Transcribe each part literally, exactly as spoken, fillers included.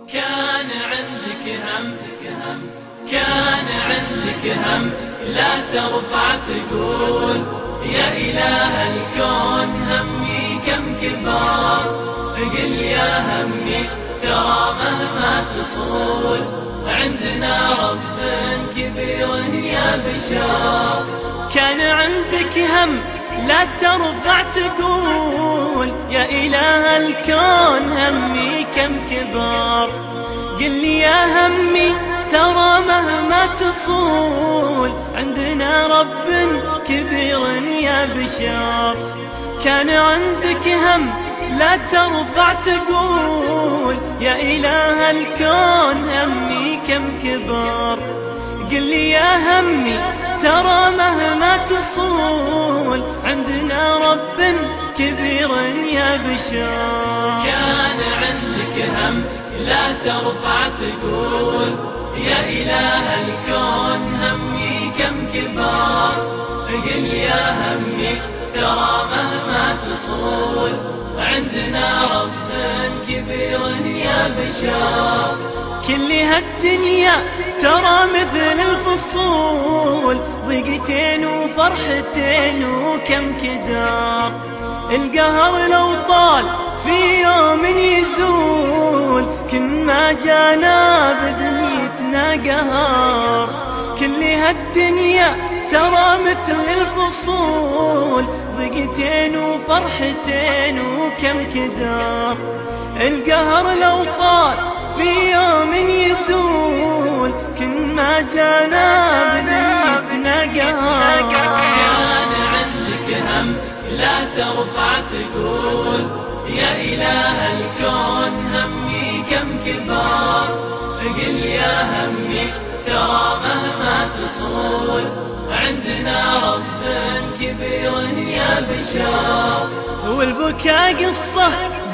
كان عندك هم كان عندك هم لا ترفع تقول يا إله الكون همي كم كبار. قل يا همي ترى مهما تصول عندنا رب كبير يا بشار. كان عندك هم لا ترفع تقول يا إله الكون همي كم كبار. قل لي يا همي ترى مهما تصول عندنا رب كبير يا بشار. كان عندك هم لا ترفع تقول يا إله الكون همي كم كبار. قل لي يا همي ترى مهما تصول عندنا رب كبير يا بشار. كان عندك هم لا ترفع تقول يا إله الكون همي كم كبار. قل يا همي ترى مهما تصول عندنا رب كبير يا بشار. كل هالدنيا ترى مثل الفصول ضيقتين وفرحتين وكم كدار. القهر لو طال في يوم يزول كل ما جانا بدنيتنا قهار. كل هالدنيا ترى مثل الفصول ضيقتين وفرحتين وكم كدار. القهر لو طال في يوم يزول كل ما جانا بدنيتنا قهار. كان عندك هم لا ترفع تقول يا إله الكون همي كم كبار. قل يا همي ترى مهما تصول عندنا رب كبير يا بشار. والبكاء قصة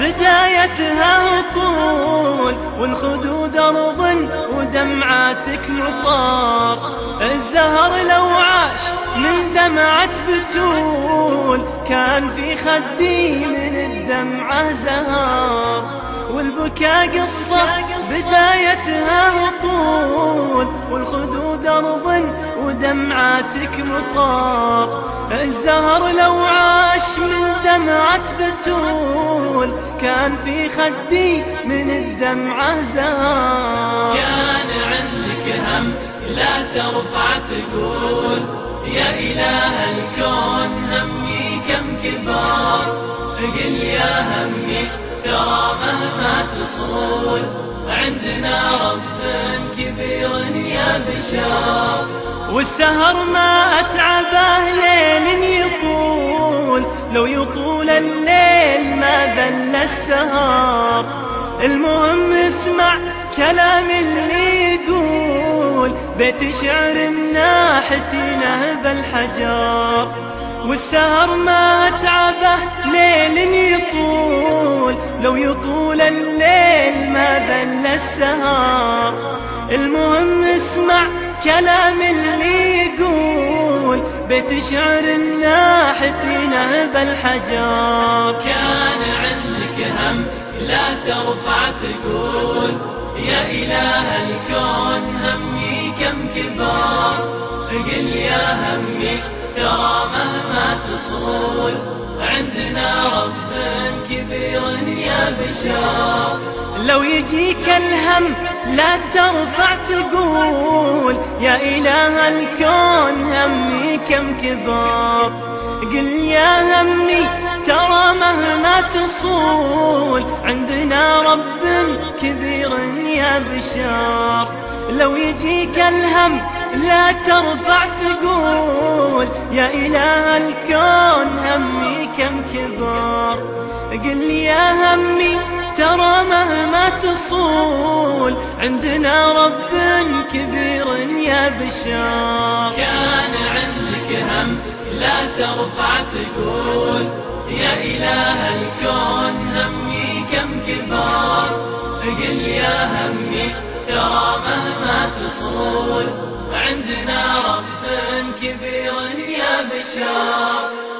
بدايتها طول والخدود أرض ودمعاتك مطار. الزهر لو عاش من دمعة بتول كان في خدي من الدمعة زهار. والبكاء قصة بدايتها طول والخدود أرض ودمعاتك مطار. الزهر لو عاش من دمعة بتول كان في خدي من الدمعة زهار. كان عندك هم لا ترفع تقول يا إله الكون همي كم كبار. قل يا همي ترى مهما تصول عندنا رب كبير يا بشار. والسهر ما أتعبه ليل يطول لو يطول الليل ما ذل السهر. المهم اسمع كلام اللي يقول بيت شعر مناحتي نهب الحجار. والسهر ما أتعبه ليل يطول لو يطول الليل ما ذل السهر. المهم اسمع كلام اللي يقول بيت شعر ناحتي نهب الحجار. كان عندك هم لا ترفع تقول يا إله الكون همي كم كبار. قل يا همي ترى مهما تصول عندنا رب كبير يا بشار. لو يجيك الهم لا ترفع تقول يا إله الكون همي كم كبار. قل يا همي ترى مهما تصول عندنا رب كبير يا بشار. لو يجيك الهم لا ترفع تقول يا إله الكون همي كم كبار. قل يا همي ترى مهما تصول عندنا رب كبير يا بشار. كان عندك هم لا ترفع تقول يا إله الكون همي كم كبار. قل يا همي ترى مهما تصول عندنا رب كبير يا بشار.